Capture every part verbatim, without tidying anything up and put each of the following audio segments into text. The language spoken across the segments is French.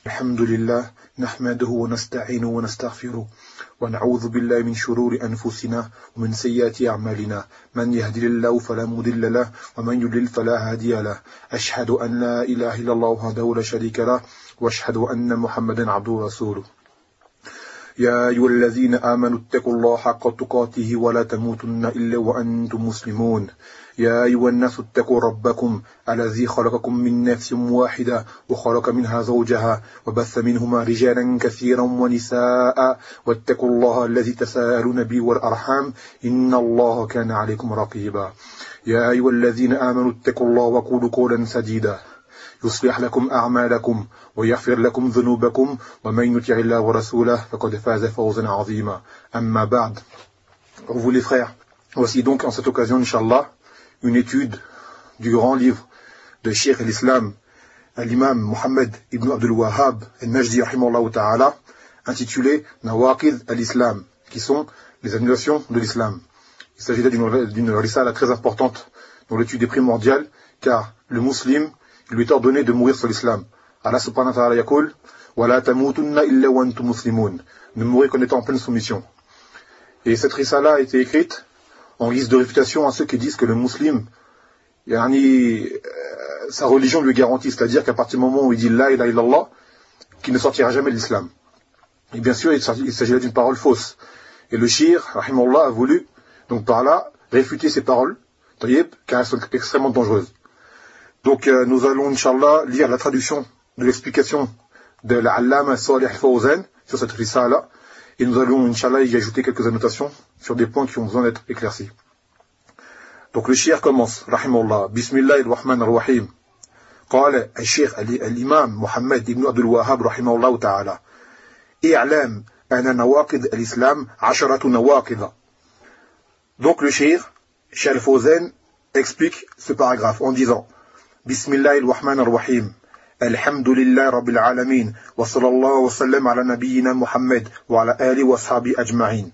الحمد لله نحمده ونستعينه ونستغفره ونعوذ بالله من شرور أنفسنا ومن سيئات أعمالنا من يهدي الله فلا مضل له ومن يضلل فلا هادي له أشهد أن لا إله إلا الله وحده لا شريك له وأشهد أن محمدا عبده ورسوله يا أيها الذين آمنوا اتقوا الله حق تقاته ولا تموتن إلا وأنتم مسلمون يا أيها الناس اتقوا ربكم الذي خلقكم من نفس واحدة وخلق منها زوجها وبث منهما رجالا كثيرا ونساء واتقوا الله الذي تساءلون به والأرحام إن الله كان عليكم رقيبا يا أيها الذين آمنوا اتقوا الله وقولوا قولا سديدا يصلح لكم أعمالكم ويغفر لكم ذنوبكم ومن يطع الله ورسوله فقد فاز فوزا عظيما أما بعد. Vous les frères, voici donc en cette occasion, Inch'Allah, une étude du grand livre de Cheikh al-Islam, l'imam Mohammed ibn Abdul Wahhab al-Najdi rahimahullah ta'ala, intitulé Nawaqid al-Islam, qui sont les annulations de l'islam. Il s'agit là d'une, d'une risala très importante dont l'étude est primordiale, car le musulman, il lui est ordonné de mourir sur l'islam. Allah subhanahu wa ta'ala yaqul wa la tamutunna illa wa antum muslimun, ne mourir qu'en étant en pleine soumission. Et cette risala a été écrite en guise de réfutation à ceux qui disent que le musulman, yani, euh, sa religion lui garantit, c'est-à-dire qu'à partir du moment où il dit la ilaha illallah, qu'il ne sortira jamais de l'islam. Et bien sûr, il s'agit là d'une parole fausse. Et le shir, rahimahullah, a voulu, donc par là, réfuter ces paroles, car elles sont extrêmement dangereuses. Donc euh, nous allons, Inch'Allah, lire la traduction de l'explication de l'Allama Salih Fawzan sur cette risala, et nous allons, Inch'Allah, y ajouter quelques annotations sur des points qui ont besoin d'être éclaircis. Donc le shir commence, rahimahullah, Bismillahirrahmanirrahim. قال الشيخ الإمام محمد بن عبد الوهاب رحمه الله تعالى اعلم أن نواقض الإسلام عشرة نواقض. Donc le shir, Cheikh Fawzan, explique ce paragraphe en disant Bismillahirrahmanirrahim. Alhamdulillah Rabbil Alamin. Wa sallallahu wa sallam ala nabiyyina Muhammad wa ala alihi wa sahbihi ajma'in.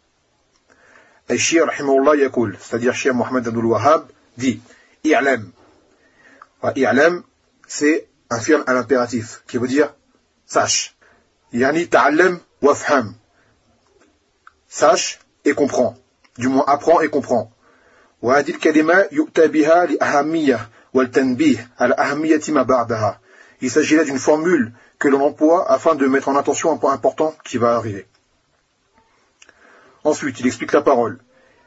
Et Cheikh rahimahullah yaqul, c'est-à-dire Cheikh Mohammed Abdul Wahhab dit I'lam. I'lam, c'est un fi'l à l'impératif qui veut dire sache. Yani ta'allam wa fham. Sache et comprends. Du moins apprends et comprends. Wa hadhihi al-kalima yu'ta biha li ahamiyah. Il s'agit là d'une formule que l'on emploie afin de mettre en attention un point important qui va arriver. Ensuite, il explique la parole.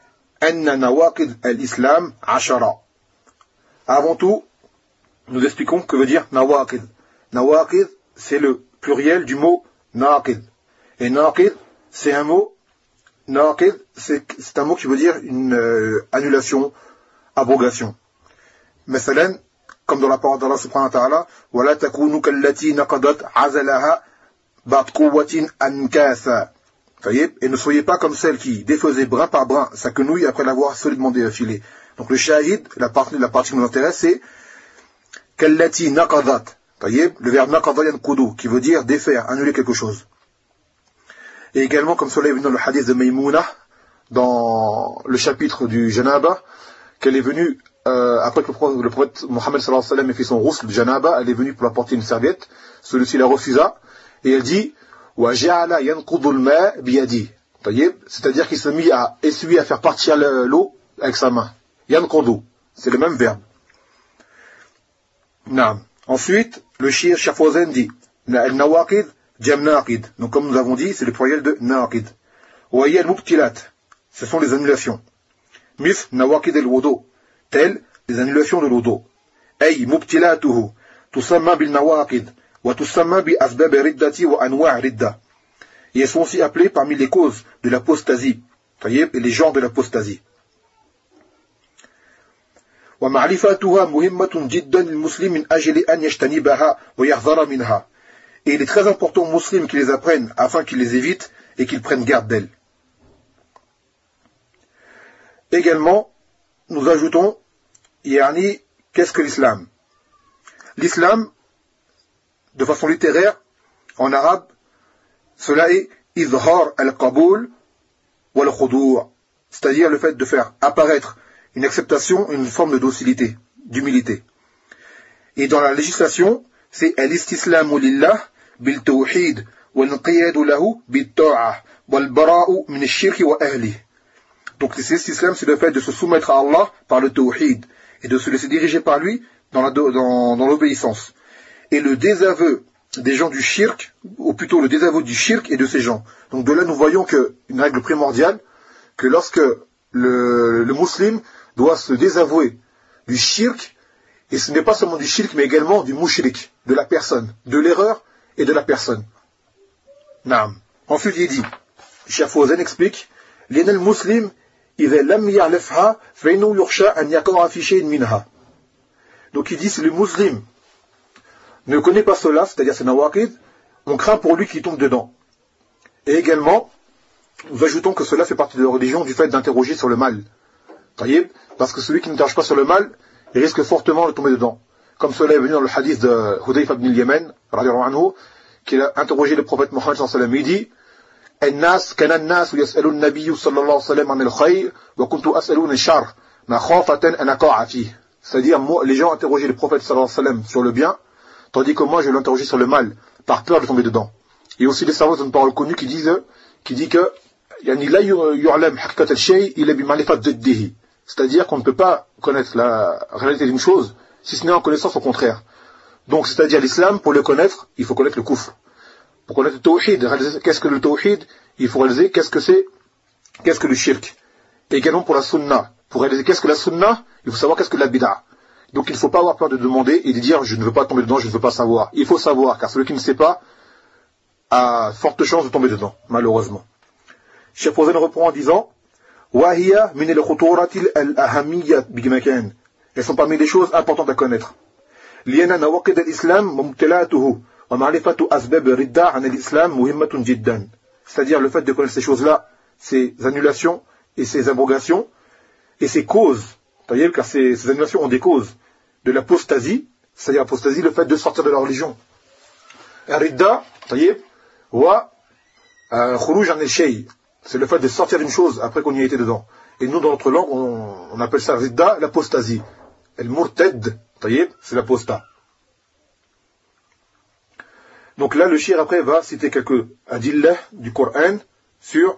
Avant tout, nous expliquons que veut dire nawaqid. Nawaqid, c'est le pluriel du mot naqid. Et naqid, c'est un mot, naqid, c'est, c'est un mot qui veut dire une euh, annulation, abrogation. مثلا comme dans la parole d'Allah subhanahu wa ta'ala ولا تكونوا كالتي نقضت عزلها بعد قوة أنكاثا. Et ne soyez pas comme celle qui défaisait brin par brin sa quenouille après l'avoir solidement défilée. Donc le shahid, la partie, la partie qui nous intéresse, c'est كالتي نقضت, le verbe naqadha yanqudu, qui veut dire défaire, annuler quelque chose. Et également comme cela est venu dans le hadith de Maïmouna dans le chapitre du Janaba, qu'elle est venue Euh, après que le prophète, le prophète Mohammed sallallahu alayhi wa sallam ait fait son ghusl de janaba, elle est venue pour apporter une serviette, celui-ci la refusa, et elle dit wa ja'ala yanqudu al-ma' bi yadi, c'est-à-dire qu'il se mit à essuyer, à faire partir l'eau avec sa main. Yanqudu, c'est le même verbe. Naam. Ensuite, le shir Cheikh Fawzan dit al-nawaqid jam naqid, donc comme nous avons dit, c'est le pluriel de naqid. Wa hiya al-mubtilat, ce sont les annulations. Mith nawaqid al-wudu, telles les annulations de l'odo. Ay mubtilatuhu tusamma bil nawaqid wa tusamma bi asbab riddati wa anwa' ridda. Et elles sont aussi appelées parmi les causes de l'apostasie, et les genres de l'apostasie. Wa ma'rifatuha muhimmatun jiddan lil muslim min ajli an yajtanibaha wa yahdhara minha. Et il est très important aux musulmans qu'ils les apprennent afin qu'ils les évitent et qu'ils prennent garde d'elles. Également, nous ajoutons, yani, qu'est-ce que l'islam? L'islam, de façon littéraire, en arabe, cela est izhar al-qaboul wa al-khudu', c'est-à-dire le fait de faire apparaître une acceptation, une forme de docilité, d'humilité. Et dans la législation, c'est al-istislamu lillah بالتوحيد والانقياد له بالطاعة والبراء من الشرك وأهله. Donc l'islam, c'est le fait de se soumettre à Allah par le tawhid et de se laisser diriger par lui dans, la, dans, dans l'obéissance. Et le désaveu des gens du shirk, ou plutôt le désaveu du shirk et de ces gens. Donc de là, nous voyons que, une règle primordiale, que lorsque le, le musulman doit se désavouer du shirk, et ce n'est pas seulement du shirk, mais également du mushrik, de la personne, de l'erreur et de la personne. Naam. Ensuite, il dit, Cheikh Fawzan explique, لأن المسلم إذا لم يعرفها فإنه يخشى أن يقع في شيء منها. Donc il dit, si le musulman ne connaît pas cela, c'est-à-dire c'est nawaqid, on craint pour lui qu'il tombe dedans. Et également, nous ajoutons que cela fait partie de la religion du fait d'interroger sur le mal. Parce que celui qui n'interroge pas sur le mal, il risque fortement de tomber dedans. Comme cela est venu dans le hadith de Hudayfa ibn al-Yaman, qui a interrogé le prophète Mohammed sallallahu alayhi wa sallam, il dit, الناس كان الناس يسألون النبي صلى الله عليه وسلم عن الخير وكنت أسألون الشر مخافة أن أقع فيه. C'est-à-dire, moi, les gens interrogeaient le prophète sallallahu alayhi wa sallam sur le bien, tandis que moi je l'interrogeais sur le mal, par peur de tomber dedans. Et aussi les savants ont une parole connue qui disent, qui dit que يعني لا يعلم حقيقة الشيء إلا بمعرفة ضده. C'est-à-dire qu'on ne peut pas connaître la réalité d'une chose si ce n'est en connaissance au contraire. Donc, c'est-à-dire l'islam, pour le connaître, il faut connaître le kufr. Pour connaître le tawhid, réaliser qu'est-ce que le tawhid, il faut réaliser qu'est-ce que c'est, qu'est-ce que le shirk. Et également pour la sunna. Pour réaliser qu'est-ce que la sunna, il faut savoir qu'est-ce que la bid'a. Donc il ne faut pas avoir peur de demander et de dire je ne veux pas tomber dedans, je ne veux pas savoir. Il faut savoir, car celui qui ne sait pas a forte chance de tomber dedans, malheureusement. Cheikh Fawzan reprend en disant وَهِيَ مِنَ الْخُطُورَةِ الْأَهَمِيَّةِ بِمَكَانٍ. Elles sont parmi les choses importantes à connaître. لِأَنَّ نَوَاقِضَ الْإِسْلَامِ وَمُبْتِلَاتُهُ وَمَعْرِفَةُ أَسْبَابِ الرِّدَّةِ عَنِ الْإِسْلَامِ مُهِمَّةٌ جِدًّا. C'est-à-dire le fait de connaître ces choses-là, ces annulations et ces abrogations et ces causes, car ces, ces annulations ont des causes de l'apostasie, c'est-à-dire l'apostasie, le fait de sortir de la religion. Ridda, wa khuruj an al-shay, c'est le fait de sortir d'une chose après qu'on y a été dedans. Et nous, dans notre langue, on, on appelle ça ridda, l'apostasie. El-murtad, c'est l'apostat. Donc là, le shir après va citer quelques adillah du Coran sur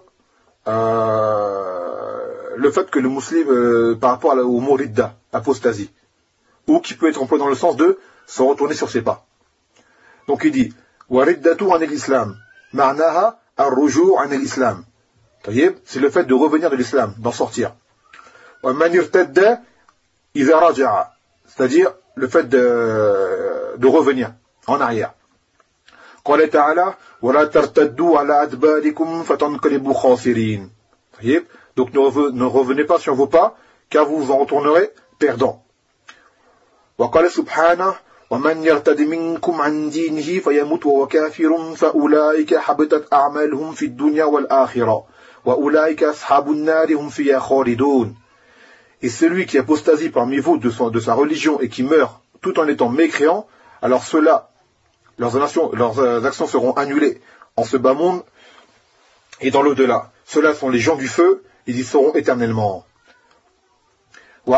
euh, le fait que le musulman, euh, par rapport au mot ridda, apostasie, ou qui peut être employé dans le sens de se retourner sur ses pas. Donc il dit wa riddatu an al-islam ma'naha ar-ruju' an al-islam. C'est le fait de revenir de l'islam, d'en sortir. Wa man irtadda idha raja'a, c'est-à-dire le fait de, de revenir en arrière. قال تعالى ولا ترتدوا على أدباركم فتنقلبوا خاسرين. Donc ne revenez pas sur vos pas car vous vous en retournerez perdants. وقال سبحانه ومن يرتد منكم عن دينه فيمت وهو كافر فأولئك حبطت أعمالهم في الدنيا والآخرة وأولئك أصحاب النار هم فيها خالدون. Et celui qui apostasie parmi vous de, son, de sa religion et qui meurt tout en étant mécréant, alors ceux-là, leurs actions, leurs actions seront annulées en ce bas monde et dans l'au-delà. Ceux-là sont les gens du feu, ils y seront éternellement. Il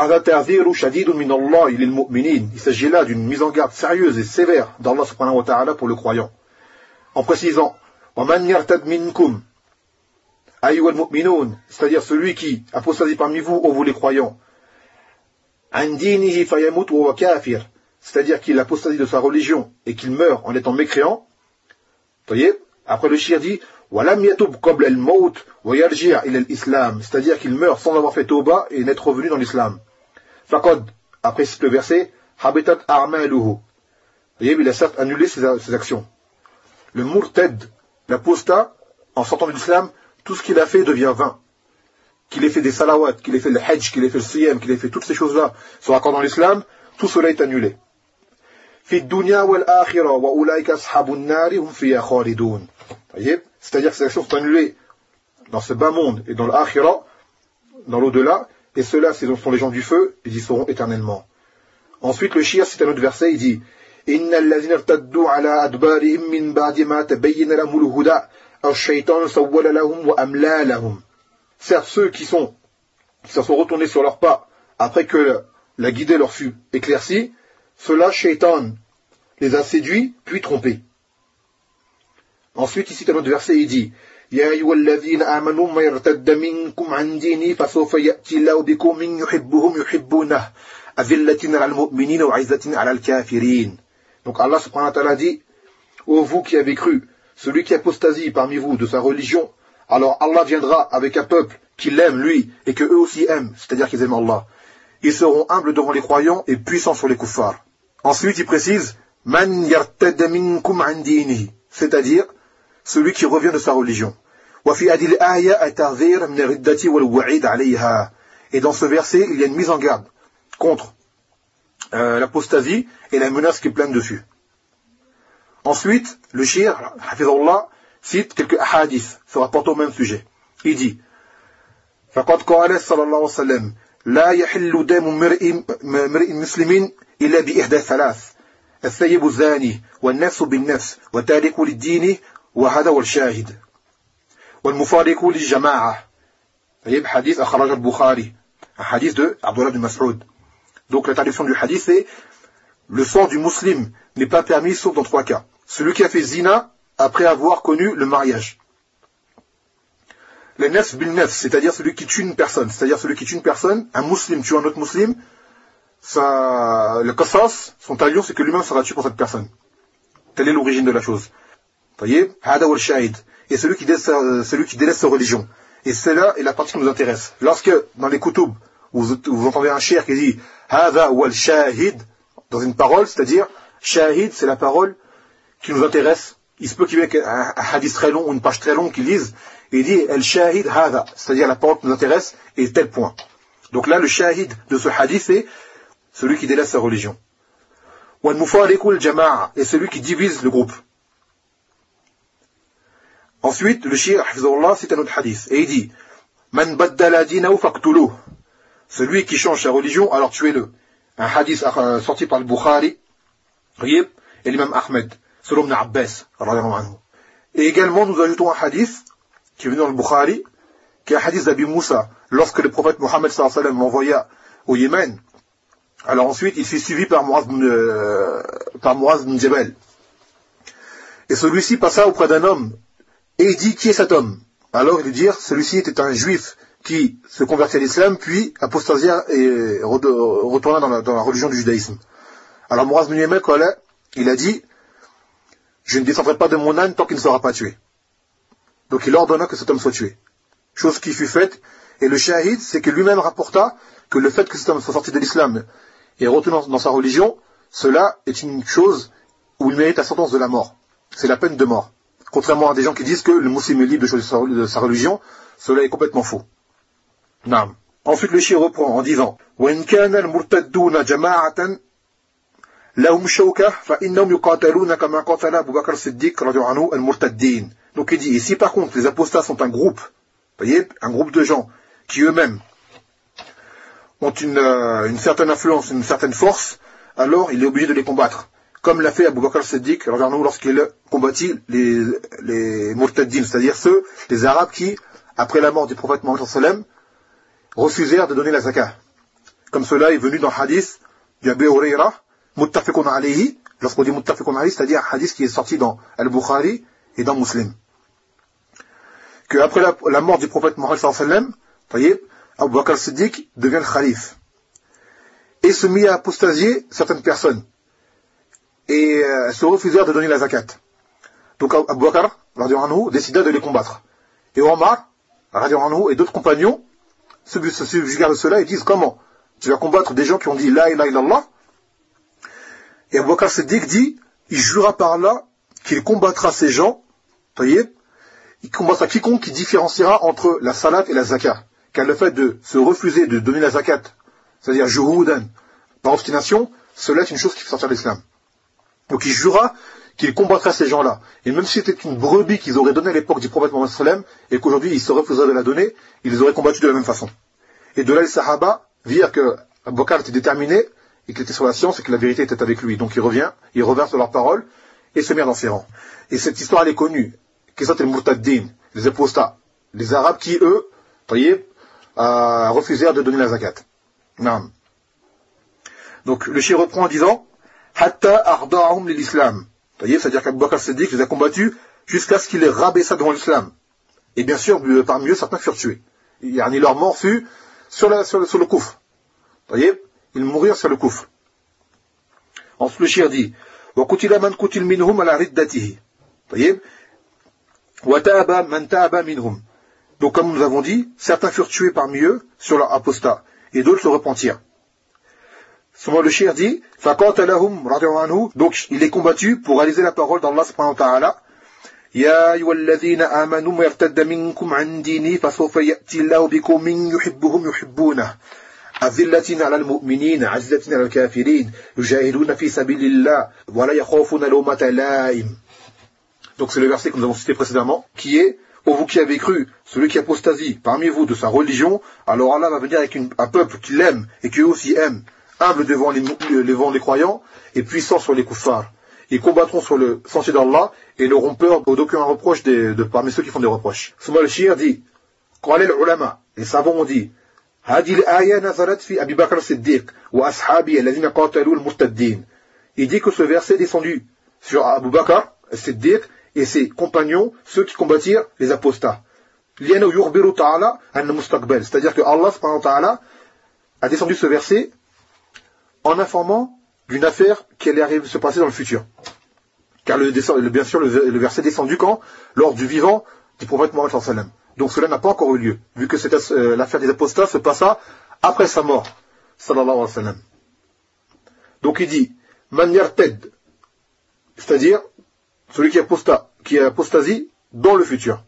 s'agit là d'une mise en garde sérieuse et sévère d'Allah subhanahu wa ta'ala pour le croyant. En précisant, c'est-à-dire celui qui apostasie parmi vous, ô vous les croyants, c'est-à-dire qu'il apostasie de sa religion et qu'il meurt en étant mécréant. Voyez, après le shir dit c'est-à-dire qu'il meurt sans avoir fait tauba et n'être revenu dans l'islam. Faqad, après ce verset, habitat a'maluhu. Voyez, il a certes annulé ses, ses actions. Le murtad, l'apostat, en sortant de l'islam, tout ce qu'il a fait devient vain. Qu'il ait fait des salawats, qu'il ait fait le hajj, qu'il ait fait le siyam, qu'il ait fait toutes ces choses-là, sont accord dans l'islam, tout cela est annulé. Fi dunya wal akhirah wa ulaika ashabun nari hum fiha khalidun. Voyez, c'est-à-dire que ces actions sont annulées dans ce bas monde et dans l'akhirah, dans l'au-delà, et ceux-là, ce sont les gens du feu, ils y seront éternellement. Ensuite, le shir, c'est un autre verset, il dit Inna allazina irtaddu ala adbarihim min ba'di ma tabayyana lahumul huda ash-shaytanu sawwala lahum wa amla lahum. Certes, ceux qui sont, qui se sont retournés sur leurs pas après que la guidée leur fut éclaircie, ceux-là, Shaitan les a séduits, puis trompés. Ensuite, ici, dans notre verset, il dit Ya ayyuhalladhina amanu ma yartadda minkum an dini fasawfa ya'ti Allahu biqawmin yuhibbuhum yuhibbunah azillatin 'alal mu'minina wa 'izzatin 'alal kafirin. Donc Allah subhanahu wa ta'ala dit ô vous qui avez cru, celui qui apostasie parmi vous de sa religion, alors Allah viendra avec un peuple qui l'aime lui et que eux aussi aiment, c'est-à-dire qu'ils aiment Allah. Ils seront humbles devant les croyants et puissants sur les kuffars. Ensuite, il précise Man yartadda minkum an dinihi, c'est-à-dire celui qui revient de sa religion. Et dans ce verset, il y a une mise en garde contre euh, l'apostasie et la menace qui plane dessus. Ensuite, le shir, hafizallah, cite quelques hadiths se rapportant au même sujet. Il dit فَقَدْ قَالَ صلى الله عليه وسلم لا يحل دم امرئ مسلم إلا بإحدى ثلاث الثيب الزاني والنفس بالنفس وتارك للدين وهذا هو الشاهد والمفارق للجماعة. Hadith أخرج البخاري, un hadith de Abdullah bin Mas'ud. Donc la traduction du hadith c'est le sang du musulman n'est pas permis sauf dans trois cas. Celui qui a fait zina après avoir connu le mariage. Le nefs bil nefs, c'est-à-dire celui qui tue une personne, c'est-à-dire celui qui tue une personne, un musulman tue un autre musulman, ça, le qasas, son talion, c'est que lui-même sera tué pour cette personne. Telle est l'origine de la chose. Voyez, hada wal shahid, et celui qui délaisse, celui qui délaisse sa religion. Et cela est la partie qui nous intéresse. Lorsque dans les kutub vous, vous entendez un shir qui dit hada wal shahid dans une parole, c'est-à-dire shahid, c'est la parole qui nous intéresse. Il se peut qu'il y ait un, un hadith très long ou une page très longue qui lise et il dit el shahid hada, c'est-à-dire la parole qui nous intéresse et tel point. Donc là, le shahid de ce hadith c'est celui qui délaisse sa religion. Wal mufariqu al jama'a, et celui qui divise le groupe. Ensuite, le shir, hafizahullah, c'est un autre hadith. Et il dit, Man baddala dinahu faqtuluh. Celui qui change sa religion, alors tuez-le. Un hadith sorti par le Bukhari, et l'imam Ahmed, selon Ibn Abbas, radiyallahu anhu. Et également, nous ajoutons un hadith, qui est venu dans le Bukhari, qui est un hadith d'Abi Moussa, lorsque le prophète Mohammed sallallahu alayhi wa sallam l'envoya au Yémen. Alors ensuite, il fut suivi par Muaz bin, euh, par Muaz bin Jabal. Et celui-ci passa auprès d'un homme, et il dit, qui est cet homme? Alors il lui dit, celui-ci était un juif qui se convertit à l'islam, puis apostasia et retourna dans la, dans la religion du judaïsme. Alors Muaz bin Jabal, il a dit, je ne descendrai pas de mon âne tant qu'il ne sera pas tué. Donc il ordonna que cet homme soit tué. Chose qui fut faite, et le shahid, c'est que lui-même rapporta que le fait que cet homme soit sorti de l'islam et retourné dans, dans sa religion, cela est une chose où il mérite la sentence de la mort. C'est la peine de mort. Contrairement à des gens qui disent que le musulman est libre de choisir sa, de sa religion, cela est complètement faux. Naam. Ensuite le shir reprend en disant وَإِنْ كَانَ الْمُرْتَدُّونَ جَمَاعَةً لَهُمْ شَوْكَةٌ فَإِنَّهُمْ يُقَاتَلُونَ كَمَا قَاتَلَ أَبُو بَكْرَ الصِّدِّيقُ رَضِيَ اللَّهُ عَنْهُ الْمُرْتَدِّينَ. Donc il dit, et si par contre les apostats sont un groupe, voyez, un groupe de gens qui eux-mêmes ont une, euh, une certaine influence, une certaine force, alors il est obligé de les combattre. Comme l'a fait Abu Bakr al-Siddiq, regardons lorsqu'il combattit les, les murtaddin, c'est-à-dire ceux, les Arabes qui, après la mort du prophète Mohammed sallallahu alayhi wa sallam, refusèrent de donner la zakat. Comme cela est venu dans le hadith du Abu Huraira, muttafiqun alayhi, lorsqu'on dit muttafiqun alayhi, c'est-à-dire un hadith qui est sorti dans Al-Bukhari et dans Muslim. Que après la, la mort du prophète Mohammed sallallahu alayhi wa sallam, voyez, Abu Bakr al-Siddiq devient le calife. Et se mit à apostasier certaines personnes. Et euh, se refusèrent de donner la zakat. Donc Abu Bakr, radiyallahu anhu, décida de les combattre. Et Omar, radiyallahu anhu, et d'autres compagnons se subjuguèrent de cela et disent, comment tu vas combattre des gens qui ont dit la ilaha illallah? Et Abu Bakr Siddiq dit, il jura par là qu'il combattra ces gens, voyez, il combattra quiconque qui différenciera entre la salat et la zakat. Car le fait de se refuser de donner la zakat, c'est-à-dire juhoudan, par obstination, cela est une chose qui fait sortir de l'islam. Donc il jura qu'il combattrait ces gens-là. Et même si c'était une brebis qu'ils auraient donnée à l'époque du prophète Mohammed sallallahu alayhi wa sallam, et qu'aujourd'hui ils se refuseraient de la donner, ils les auraient combattus de la même façon. Et de là les Sahaba virent que Abu Bakr était déterminé, et qu'il était sur la science, et que la vérité était avec lui. Donc il revient, il revient sur leurs paroles, et se met dans ses rangs. Et cette histoire elle est connue. Qu'est-ce que c'est les murtaddin, les apostats, les Arabes qui, eux, voyez, euh, refusèrent de donner la zakat. Naam. Donc le shir reprend en disant Hatta arda'ahum l'islam. C'est-à-dire qu'Abu Bakr Siddiq les a combattus jusqu'à ce qu'il les rabaissa devant l'islam. Et bien sûr, parmi eux, certains furent tués. Yani, leur mort fut sur, la, sur, le, sur le koufr. Vous voyez, ils moururent sur le koufr. Ensuite, le shir dit, وَقُتِلَ مَنْ قُتِلْ مِنْهُمْ عَلَى رِدَّتِهِ. Vous voyez, وَتَابَ مَنْ تَابَ مِنْهُمْ. Donc, comme nous avons dit, certains furent tués parmi eux sur leur apostat, et d'autres se repentirent. Souvent le shir dit, فَقَاتَلَهُمْ رَضِيَ عَنْهُ. Donc, il est combattu pour réaliser la parole d'Allah subhanahu wa ta'ala. يَا أَيُّهَا الَّذِينَ آمَنُوا مَا يَرْتَدَّ مِنْكُمْ عَنْ دِينِهِ فَسَوْفَ يَأْتِي اللَّهُ بِقَوْمٍ يُحِبُّهُمْ يُحِبُّونَهُ أذلة على المؤمنين عزة على الكافرين يجاهدون في سبيل الله ولا يخافون لومة لائم. Donc c'est le verset que nous avons cité précédemment, qui est, ô vous qui avez cru, celui qui apostasie parmi vous de sa religion, alors Allah va venir avec une, un peuple qui l'aime et qui eux aussi aime, humble devant les, devant les croyants et puissant sur les kuffars. Ils combattront sur le sentier d'Allah et n'auront peur d'aucun reproche de, de parmi ceux qui font des reproches. Souma le shir dit, قال العلماء, les savants ont dit, هذه الآية نزلت في أبي بكر الصديق وأصحابه الذين قاتلوا المرتدين. Il dit que ce verset est descendu sur Abu Bakr al-Siddiq et ses compagnons, ceux qui combattirent les apostats. لأنه يخبر تعالى عن المستقبل. C'est-à-dire que Allah subhanahu wa ta'ala a descendu ce verset en informant d'une affaire qui allait arriver, se passer dans le futur. Car le, le, bien sûr, le, le verset est descendu quand? Lors du vivant du prophète Mohammed sallallahu alayhi wa sallam. Donc cela n'a pas encore eu lieu, vu que cette, euh, l'affaire des apostats se passa après sa mort, sallallahu alayhi wa sallam. Donc il dit, man yarted, c'est-à-dire celui qui aposta, qui apostasie dans le futur.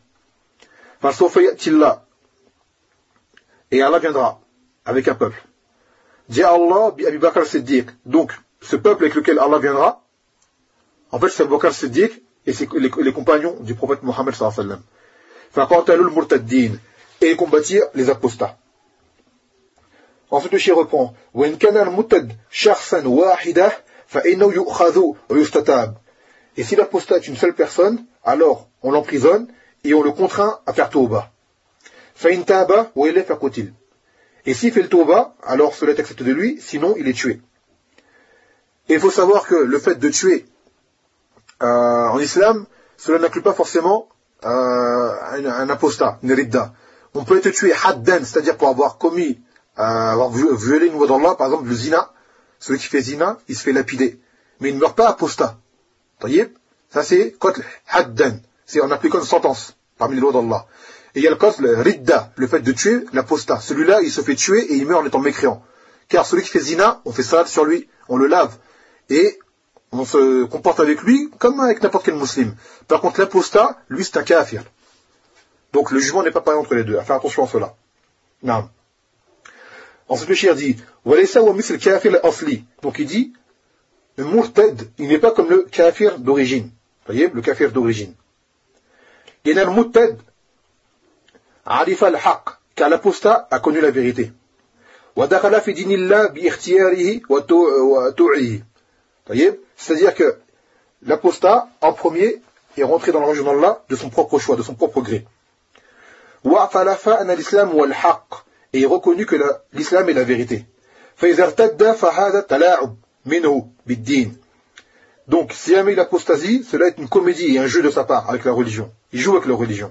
Et Allah viendra avec un peuple. Dit Allah bi Abi Bakr al-Siddiq. Donc ce peuple avec lequel Allah viendra, en fait c'est Abu Bakr al-Siddiq et c'est les, les compagnons du prophète Mohammed sallallahu alayhi wa sallam. فَقَاتَلُوا الْمُرْتَدِّينَ. Et combattirent les apostats. Ensuite le shir reprend, وَإِنْ كَانَ الْمُرْتَدْ شَخْصًا وَاحِدًا فَإِنَّهُ يُؤْخَذُ وَيُسْتَتَابُ. Et si l'apostat est une seule personne, alors on l'emprisonne et on le contraint à faire tauba. فَإِنْ تَابَ وَإِلَّا فَقُتِلْ. Et s'il fait le tauba, alors cela est accepté de lui, sinon il est tué. Et il faut savoir que le fait de tuer euh, en islam, cela n'inclut pas forcément Euh, un, un apostat, une ridda. On peut être tué haddan, c'est-à-dire pour avoir commis, euh, avoir violé une loi d'Allah, par exemple le zina. Celui qui fait zina, il se fait lapider. Mais il ne meurt pas apostat. Vous voyez? Ça c'est qatl haddan. C'est en appliquant une sentence parmi les lois d'Allah. Et il y a le qatl ridda, le fait de tuer l'apostat. Celui-là, il se fait tuer et il meurt en étant mécréant. Car celui qui fait zina, on fait salat sur lui, on le lave. Et on se comporte avec lui comme avec n'importe quel musulman. Par contre, l'apostat, lui, c'est un kafir. Donc, le jugement n'est pas pareil entre les deux. À faire attention à cela. Non. Ensuite, le shir dit, وَلَيْسَ وَمِثْلِ الْكَافِرِ الْأَصْلِ. Donc, il dit, le murtad, il n'est pas comme le kafir d'origine. Vous voyez, le kafir d'origine. Il y a le murtad, عَرِفَ الْحَقِّ, car l'apostat a connu la vérité. وَدَخَلَ فِي دِينِ اللَّهِ بِإِخْتِيَارِهِ وَتُوعِهِ. Vous voyez, c'est-à-dire que l'apostat, en premier, est rentré dans la religion d'Allah de son propre choix, de son propre gré. Et il est reconnu que la, l'islam est la vérité. Donc, si jamais il apostasie, cela est une comédie et un jeu de sa part avec la religion. Il joue avec la religion.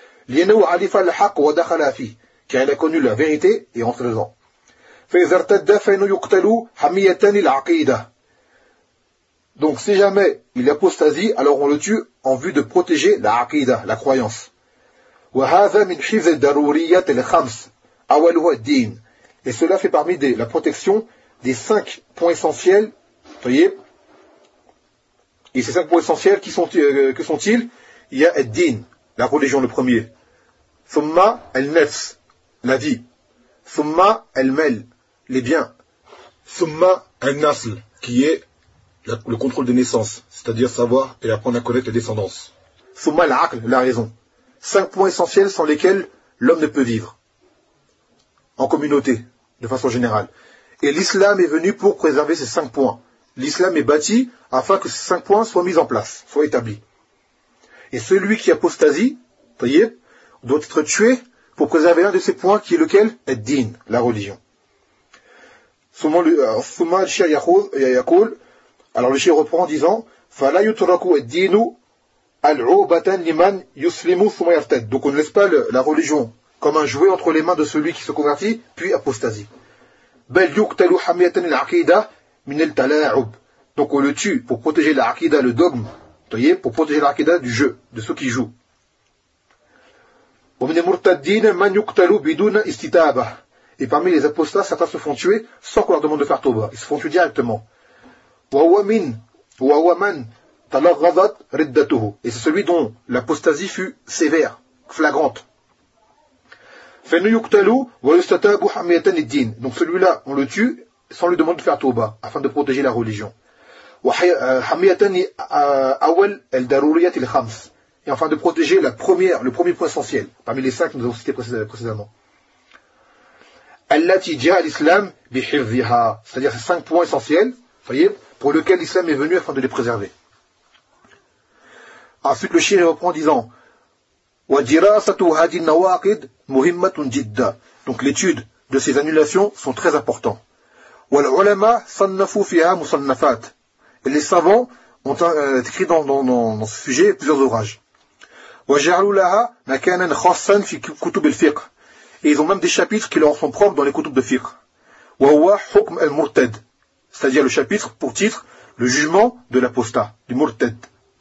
Car il a connu la vérité et est rentré dedans. Donc, si jamais il apostasie, alors on le tue en vue de protéger la aqidah, la croyance. Et cela fait parmi des, la protection des cinq points essentiels. Vous voyez? Et ces cinq points essentiels, qui sont, euh, que sont-ils? Il y a ad-din, la religion, le premier. Thumma al-nafs, la vie. Thumma al-mal, les biens. Thumma al-nasl, qui est La, le contrôle des naissances, c'est-à-dire savoir et apprendre à connaître les descendances. Thumma al-aql, la raison. Cinq points essentiels sans lesquels l'homme ne peut vivre. En communauté, de façon générale. Et l'islam est venu pour préserver ces cinq points. L'islam est bâti afin que ces cinq points soient mis en place, soient établis. Et celui qui apostasie, voyez, doit être tué pour préserver un de ces points qui est lequel? Ad-din, la religion. Thumma al-shir yaqul. Alors le shir reprend en disant, فَلَا يُتْرَكُ الدِّينُ al-'ubatan liman yuslimu thumma yartad. Donc on ne laisse pas le, la religion comme un jouet entre les mains de celui qui se convertit puis apostasie. Bal yuqtalu hamiyatan al-'aqida min al-tala'ub. Donc on le tue pour protéger la aqida, le dogme, voyez, pour protéger la aqida du jeu, de ceux qui jouent. Et parmi les apostats, certains se font tuer sans qu'on leur demande de faire tauba. Ils se font tuer directement. Et c'est celui dont l'apostasie fut sévère, flagrante. Donc celui-là, on le tue sans lui demander de faire tauba, afin de protéger la religion. Et enfin de protéger la première, le premier point essentiel, parmi les cinq que nous avons cités précédemment. C'est-à-dire ces cinq points essentiels, voyez, pour lesquels l'islam est venu afin de les préserver. Ensuite le shir reprend en disant donc les annulations sont très importantes. Et les savants ont euh, écrit dans, dans, dans, dans ce sujet plusieurs ouvrages. Et ils ont même des chapitres qui leur sont propres dans les kutub de fiqh. C'est-à-dire le chapitre pour titre le jugement de l'apostat, du murtad.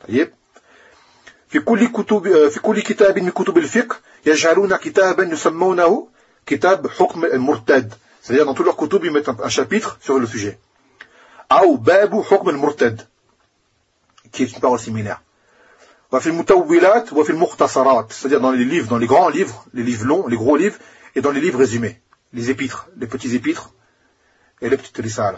في كل كتب في كل كتاب من كتب الفقه يجعلون كتابا يسمونه كتاب حكم المرتد. C'est-à-dire dans tous leurs kutub ils mettent un, un chapitre sur le sujet. أو باب حكم المرتد qui est une parole similaire. وفي المتولات وفي المختصرات, c'est-à-dire dans les livres, dans les grands livres, les livres longs, les gros livres, et dans les livres résumés, les épîtres, les petits épîtres et les petites risales.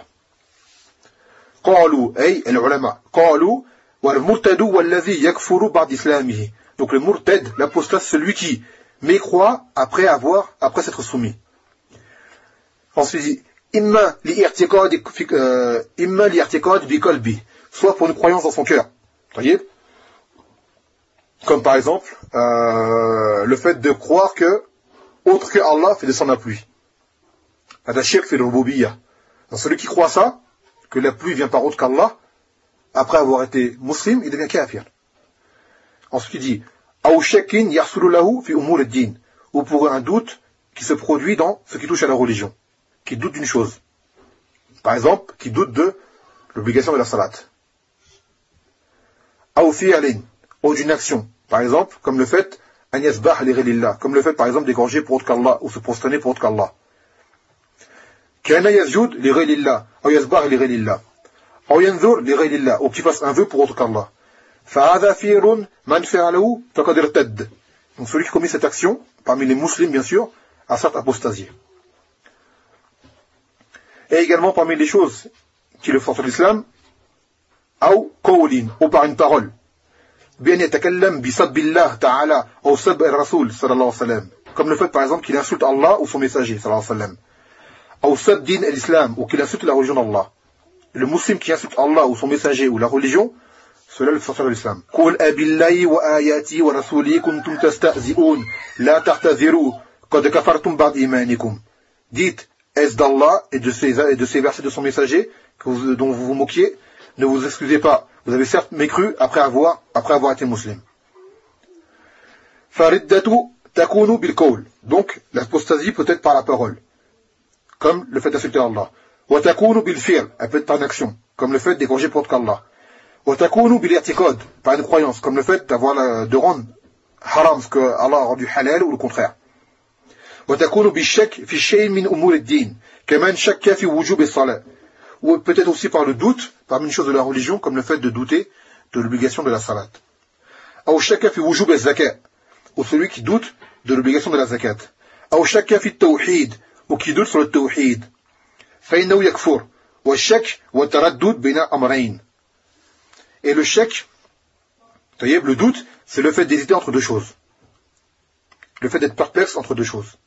قالوا أي العلماء قالوا والمرتد والذي يكفر بعد إسلامه. Donc le murtad, l'apostat, celui qui mécroit après avoir, après s'être soumis. Ensuite il dit إما لإعتقاد إما لإعتقاد بقلبه, soit pour une croyance dans son cœur. Voyez, comme par exemple euh, le fait de croire que autre que Allah fait descendre la pluie. هذا الشرك في الربوبية. Donc celui qui croit ça, que la pluie vient par autre qu'Allah, après avoir été musulman, il devient kafir. Ensuite il dit أو شك يحصل له في أمور الدين, ou pour un doute qui se produit dans ce qui touche à la religion, qui doute d'une chose. Par exemple, qui doute de l'obligation de la salat. أو فعل, ou d'une action. Par exemple, comme le fait أن يسبح لغير الله, comme le fait par exemple d'égorger pour autre qu'Allah, ou se prosterner pour autre qu'Allah. كان يسجد لغير الله, أو يسبح لغير الله. أو ينذر لغير الله, ou qui fasse un vœu pour autre qu'Allah. فهذا فعل من فعله فقد ارتد. Donc celui qui commet cette action, parmi les musulmans bien sûr, a certes apostasié. Et également parmi les choses qui le forcent de l'islam, أو قول, ou par une parole, بأن يتكلم بسب الله تعالى أو سب الرسول صلى الله عليه وسلم, comme le fait par exemple qu'il insulte Allah ou son messager صلى الله عليه وسلم, أو سب دين الإسلام, ou qu'il insulte la religion d'Allah. Le musulman qui insulte Allah ou son messager ou la religion, cela le sortir de l'islam. قل أبالله وآياته ورسوله كنتم تستهزئون لا تعتذروا قد كفرتم بعد إيمانكم. Dites, est-ce d'Allah et de ses et de ses versets de son messager que vous, dont vous vous moquiez, ne vous excusez pas. Vous avez certes mécru après avoir après avoir été musulman. فردة تكون بالقول. Donc l'apostasie peut être par la parole, comme le fait d'insulter Allah. وتكون بالفعل, elle peut être par une action, comme le fait d'égorger pour autre qu'Allah. وتكون بالاعتقاد, par une croyance, comme le fait d'avoir la, de rendre haram ce que Allah a rendu halal ou le contraire. وتكون بالشك في شيء من أمور الدين كمان شك في وجوب الصلاة. Ou peut-être aussi par le doute parmi une chose de la religion, comme le fait de douter de l'obligation de la salat. أو شك في وجوب الزكاة, ou celui qui doute de l'obligation de la zakat. أو شك في التوحيد, ou qui doute sur le tawhid. فإنه يكفر والشك والتردد بين أمرين. Et le shak, le doute, c'est le fait d'hésiter entre deux choses. Le fait d'être perplexe entre deux choses.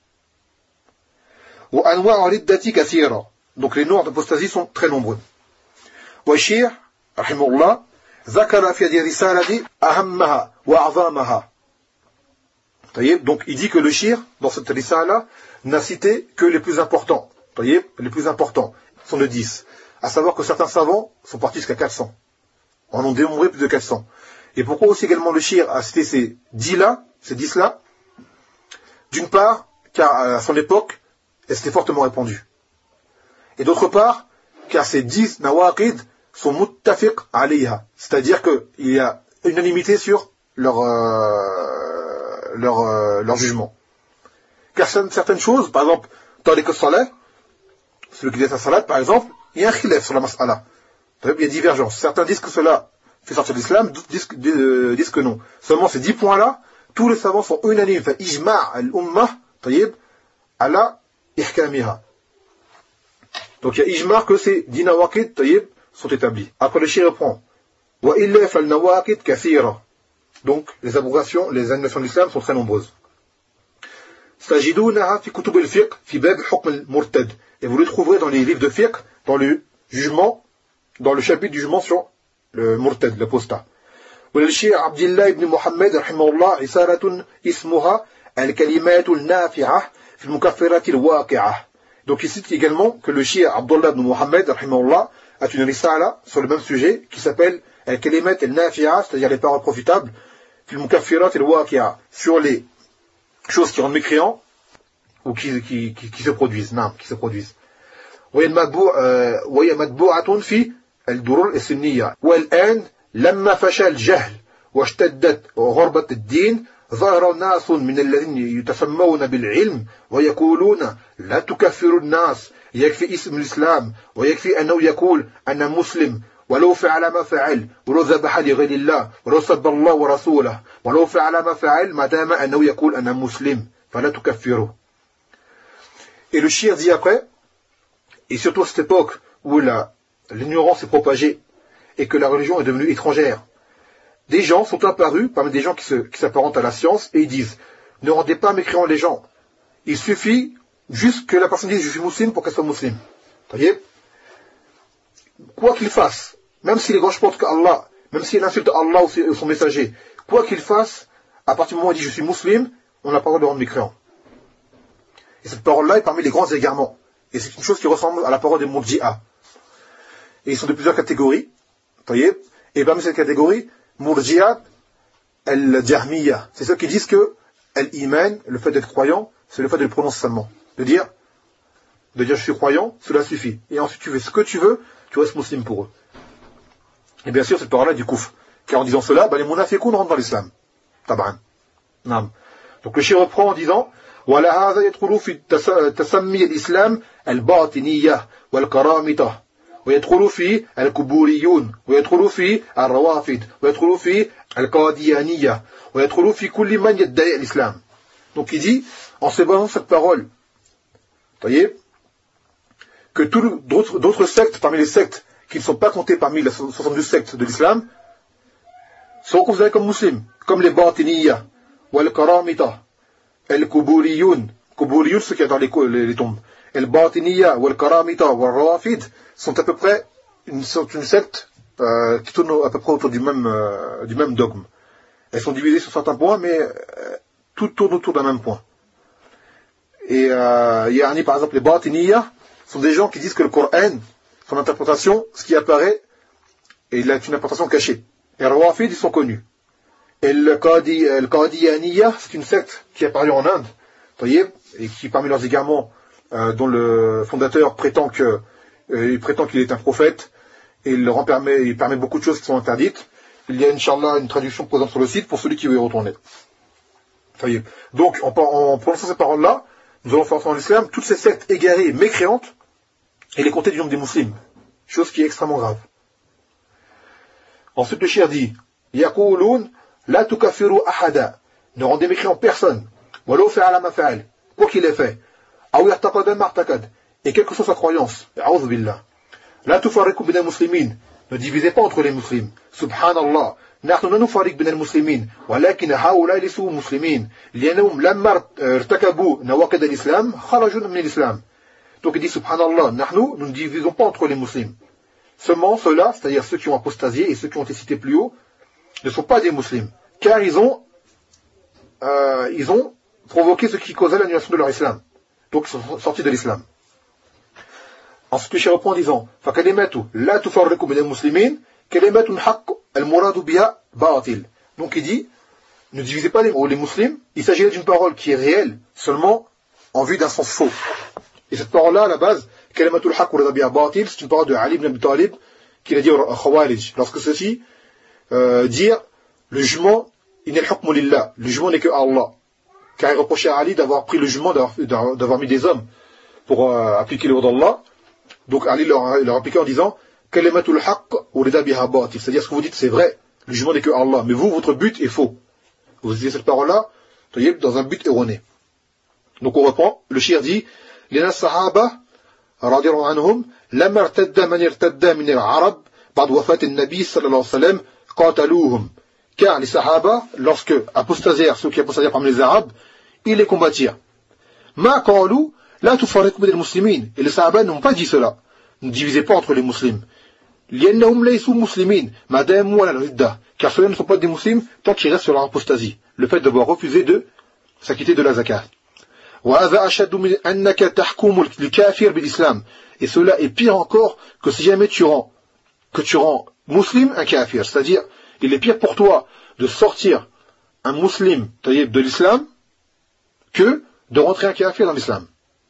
Donc les noms d'apostasie sont très nombreux. والشيخ رحمه الله ذكر في هذه الرسالة أهمها وأعظمها. Donc il dit que le shir, dans cette risala, n'a cité que les plus importants. Les plus importants sont de dix. À savoir que certains savants sont partis jusqu'à quatre cents. En ont dénombré plus de quatre cents. Et pourquoi aussi également le shir a cité ces dix-là, ces dix-là? D'une part, car à son époque, elles étaient fortement répandues. Et d'autre part, car ces dix nawaqid sont muttafiq alayha, c'est-à-dire qu'il y a unanimité sur leur, euh, leur, euh, leur jugement. Car certaines choses, par exemple, dans les salat, celui qui dit sa salat, par exemple, il y a un khilaf sur la mas'ala. Il y a divergence. Certains disent que cela fait sortir de l'islam, d'autres disent, euh, disent que non. Seulement ces dix points-là, tous les savants sont unanimes. Fait ijma' al-ummah, tayyib, ala ihkamiha. Donc il y a ijma' que ces dix nawaqid, tayyib, sont établis. Après le shir reprend. Wa illa fal nawaqid kathira. Donc les abrogations, les annulations de l'islam sont très nombreuses. Sajidunaha fi kutub al-fiqh fi bab hukm al-murtad. Et vous le trouverez dans les livres de fiqh, dans le jugement, dans le chapitre du jugement sur le murtad, l'apostat. وللشيخ عبد الله بن محمد رحمه الله رسالة اسمها الكلمات النافعة في المكفرات الواقعة. Donc il cite également que le cheikh Abdullah ibn Muhammad rahimahullah a une risala sur le même sujet qui s'appelle al-kalimat al-nafi'a, c'est-à-dire les paroles profitables, fi al-mukaffirat al-waqi'a, sur les choses qui rendent mécréants ou qui, qui, qui, qui se produisent, non, qui se produisent. وهي مطبوعة في الدرور السنية. والآن لما فشى الجهل واشتدت غربة الدين ظهر ناس من الذين يتسمون بالعلم ويقولون لا تكفروا الناس، يكفي اسم الإسلام ويكفي أنه يقول أنا مسلم ولو فعل ما فعل، ولو ذبح لغير الله، ولو سب الله ورسوله، ولو فعل ما فعل ما دام أنه يقول أنا مسلم فلا تكفروا. Et le shir dit après, et surtout à cette époque où la, l'ignorance est propagée et que la religion est devenue étrangère, des gens sont apparus parmi des gens qui, se, qui s'apparentent à la science et ils disent, ne rendez pas mécréants les gens, il suffit juste que la personne dise je suis musulman pour qu'elle soit musulmane. Vous voyez, quoi qu'il fasse, même s'il est gauche porte qu'Allah, même s'il insulte Allah ou son messager, quoi qu'il fasse, à partir du moment où il dit je suis musulman, on n'a pas le droit de rendre mécréant. Et cette parole-là est parmi les grands égarements. Et c'est une chose qui ressemble à la parole des Murji'a. Et ils sont de plusieurs catégories. Vous voyez, et parmi cette catégorie, Murji'a, al-Jahmiya, c'est ceux qui disent que l'iman, le fait d'être croyant, c'est le fait de le prononcer seulement. De dire, de dire je suis croyant, cela suffit. Et ensuite tu fais ce que tu veux, tu restes musulman pour eux. Et bien sûr, cette parole-là est du kufr. Car en disant cela, ben, les munafiqoun rentrent dans l'islam. Tab'an. Naam. Donc le shir reprend en disant, وَلَهَذَا يَدْخُلُ فِي تَسَمِّي الْإِسْلَامِ الْبَاطِنِيَّةِ وَالْكَرَامِطَةِ ويدخل في الكبوريون ويدخل في الروافد ويدخل في القاديانية ويدخل في كل من يدعي الإسلام. Donc il dit, en se basant sur cette parole, vous voyez, que tout, d'autres, d'autres sectes, parmi les sectes qui ne sont pas comptées parmi les soixante-douze sectes de l'islam, sont considérées comme musulmans, comme les Batiniya, ou les Karamita, les Kuburiyun, Kuburiyun, ceux qui sont dans les, les, les tombes, les Batiniya, ou les Karamita, ou les Rawafid, sont à peu près une, sont une secte euh, qui tourne à peu près autour du même, euh, du même dogme. Elles sont divisées sur certains points, mais euh, tout tourne autour d'un même point. Et euh, yani, par exemple, les Batiniya sont des gens qui disent que le Coran, son interprétation, ce qui apparaît, il a une interprétation cachée. Et les Rawafid, ils sont connus. Et le Qadi, le Qadiyaniya, c'est une secte qui est apparue en Inde, vous voyez, et qui, parmi leurs égarements, euh, dont le fondateur prétend que, euh, il prétend qu'il est un prophète, et il leur en permet, il permet beaucoup de choses qui sont interdites. Il y a, Inch'Allah, une traduction présente sur le site pour celui qui veut y retourner. Vous voyez. Donc, en, en prononçant ces paroles-là, nous allons faire entrer en l'islam toutes ces sectes égarées et mécréantes, et les compter du nombre des musulmans. Chose qui est extrêmement grave. Ensuite, le shir dit, Yaqouloun, la tukafiru ahada, ne rendez mécréant personne, walau fa'ala ma fa'al, quoi qu'il ait fait, aou yartaqada martakad, et quelle que soit sa croyance, a'udhu billah, la tufarriku bin al-muslimin, ne divisez pas entre les musulmans, subhanallah, نحن لا نفرق بين المسلمين ولكن هؤلاء ليسوا مسلمين لأنهم لما ارتكبوا نواقض الإسلام خرجوا من الإسلام. Donc il dit subhanallah, nous ne divisons pas entre les musulmans. Seulement ceux-là, c'est-à-dire ceux qui ont apostasié et ceux qui ont été cités plus haut, ne sont pas des musulmans, car ils ont, euh, ils ont provoqué ce qui causait l'annulation de leur islam. Donc ils sont sortis de l'islam. Ensuite le cheikh reprend en disant فَكَلِمَةُ لَا تُفَرِّقُ بِنَ الْمُسْلِمِينَ كَلِمَةٌ حَقٌّ الْمُرَادُ بِهَا batil. Donc il dit, ne divisez pas les, les musulmans, il s'agit d'une parole qui est réelle, seulement en vue d'un sens faux. Et cette parole-là, à la base, kalimatul haqq wa rida batil, c'est une parole de Ali ibn Abi Talib, qu'il a dit au Khawarij, lorsque ceci, euh, dire, le jugement, il n'est hukmu lillah, le jugement n'est que Allah. Car il reprochait à Ali d'avoir pris le jugement, d'avoir, d'avoir mis des hommes pour euh, appliquer les lois d'Allah. Donc Ali leur, leur a appliqué en disant, kalimatul haqq wa rida biha batil, c'est-à-dire ce que vous dites c'est vrai, le jugement n'est que Allah, mais vous, votre but est faux. Vous utilisez cette parole-là, dans un but erroné. Donc on reprend, le shir dit, لأن الصحابة رضي الله عنهم لما ارتد من ارتد من العرب بعد وفاة النبي صلى الله عليه وسلم قاتلوهم. Car les Sahaba, lorsque apostasèrent, ceux qui apostasèrent parmi les Arabes, ils les combattirent. ما قالوا لا تفرقوا بين المسلمين. Et les Sahaba n'ont pas dit cela. Ne divisez pas entre les musulmans. لأنهم ليسوا مسلمين ما داموا على الردة. Car ceux-là ne sont pas des musulmans tant qu'ils restent sur leur apostasie. Le fait d'avoir refusé de s'acquitter de la zakat. وهذا أشد من أنك تحكم الكافر بالإسلام. Et cela est pire encore que si jamais tu rends, que tu rends musulman un kafir. C'est-à-dire, il est pire pour toi de sortir un musulman de l'islam que de rentrer un kafir dans l'islam.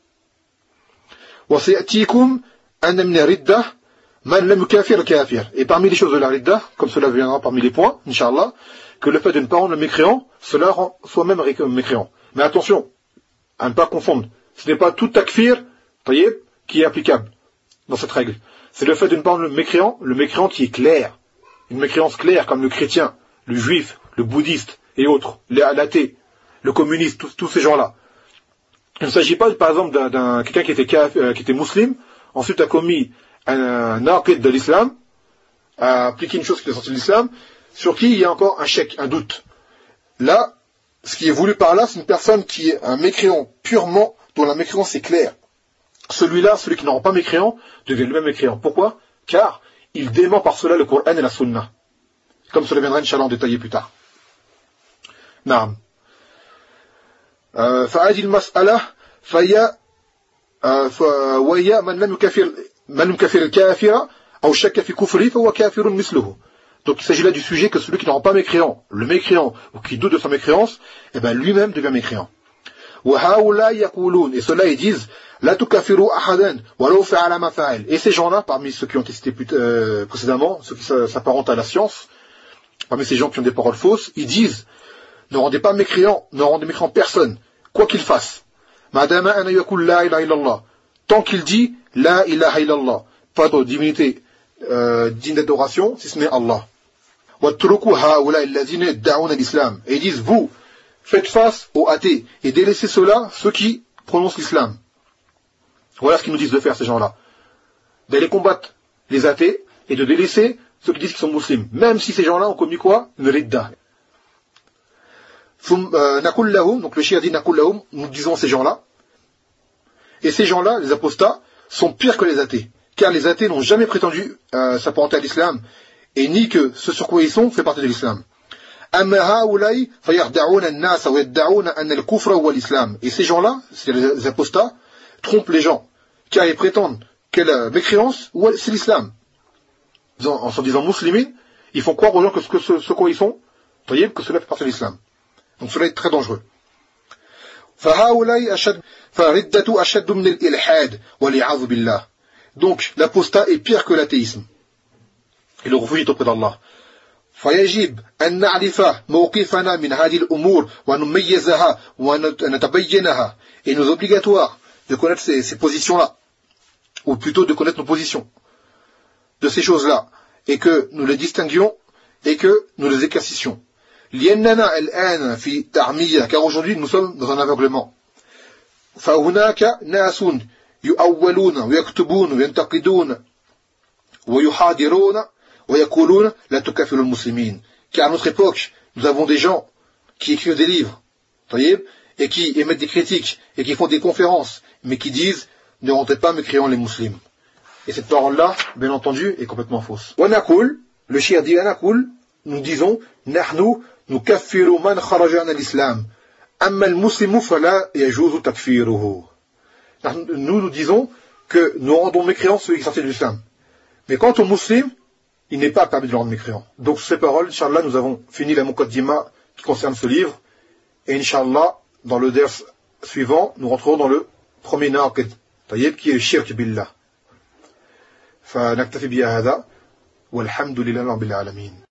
وسيأتيكم أن من الردة من لم يكافر الكافر. Et parmi les choses de la ridda, comme cela viendra parmi les points, Inch'Allah, que le fait de ne pas rendre le mécréant, cela rend soi-même mécréant. Mais attention, à ne pas confondre. Ce n'est pas tout takfir, taïeb, qui est applicable dans cette règle. C'est le fait de ne pas rendre le mécréant, le mécréant qui est clair. Une mécréance claire comme le chrétien, le juif, le bouddhiste et autres, l'athée, le communiste, tous, tous ces gens-là. Il ne s'agit pas, par exemple, d'un, d'un quelqu'un qui était, euh, qui était musulman, ensuite a commis un aqid de l'islam, a appliqué une chose qui est sortie de l'islam, sur qui il y a encore un chèque, un doute. Là, ce qui est voulu par là, c'est une personne qui est un mécréant purement, dont la mécréance est claire. Celui-là, celui qui n'aura pas mécréant, devient lui-même mécréant. Pourquoi? Car il dément par cela le Coran et la Sunna. Comme cela viendra, Inch'Allah, en détailler plus tard. Naam. فهذه المسألة فهي وهي من لم يكفر من لم يكفر الكافر أو شك في كفره فهو كافر مثله. Donc il s'agit là du sujet que celui qui ne rend pas mécréant, le mécréant, ou qui doute de sa mécréance, eh ben lui-même devient mécréant. Et ceux-là ils disent La tukafiru ahadan walau fa'ala ma fa'al. Et ces gens-là, parmi ceux qui ont été cités euh, précédemment, ceux qui s'apparentent à la science, parmi ces gens qui ont des paroles fausses, ils disent ne rendez pas mécréant, ne rendez mécréant personne, quoi qu'il fasse. Madama ana yakul la ilaha illallah. Tant qu'il dit la ilaha illallah, pas de divinité euh, digne d'adoration, si ce n'est Allah. Et ils disent, vous, faites face aux athées et délaissez ceux-là, ceux qui prononcent l'islam. Voilà ce qu'ils nous disent de faire, ces gens-là. D'aller combattre les athées et de délaisser ceux qui disent qu'ils sont musulmans. Même si ces gens-là ont commis quoi? Une ridda. Donc le shia dit nakul lahum, nous disons ces gens-là. Et ces gens-là, les apostats, sont pires que les athées. Car les athées n'ont jamais prétendu euh, s'apparenter à l'islam, et ni que ce sur quoi ils sont fait partie de l'islam. Et ces gens-là, c'est les apostats, trompent les gens, car ils prétendent que la mécréance, c'est l'islam. En se disant musulmans, ils font croire aux gens que ce, que ce, ce quoi ils sont, que cela fait partie de l'islam. Donc cela est très dangereux. Donc l'apostat est pire que l'athéisme. Et le refuge est auprès d'Allah. فيجب أن نعرف موقفنا من هذه الأمور ونميزها ونتبينها. Et il nous est obligatoire de connaître ces, ces positions-là, ou plutôt de connaître nos positions de ces choses-là, et que nous les distinguions et que nous les éclaircissions. لأننا الآن في تعمية, car aujourd'hui nous sommes dans un aveuglement. فهناك ناس يؤولون ويكتبون وينتقدون ويحاضرون ويقولون لا تكفروا المسلمين. Car à notre époque, nous avons des gens qui écrivent des livres, et qui émettent des critiques, et qui font des conférences, mais qui disent ne rentrez pas mécréants les musulmans. Et cette parole-là, bien entendu, est complètement fausse. Wanakul, le shir dit Wanakul, nous disons Nahnu nukaffiru man kharaja an al-islam. Amma al-muslimu fala yajuzu takfiruhu. Nous nous disons que nous rendons mécréants ceux qui sortent de l'islam. Mais quant aux musulmans, il n'est pas permis de le rendre mécréant. Donc, sur ces paroles, Inch'Allah, nous avons fini la Muqaddima qui concerne ce livre. Et Inch'Allah, dans le ders suivant, nous rentrerons dans le premier naqid, qui est le shirk billah. فنكتفي بهذا والحمد لله رب العالمين.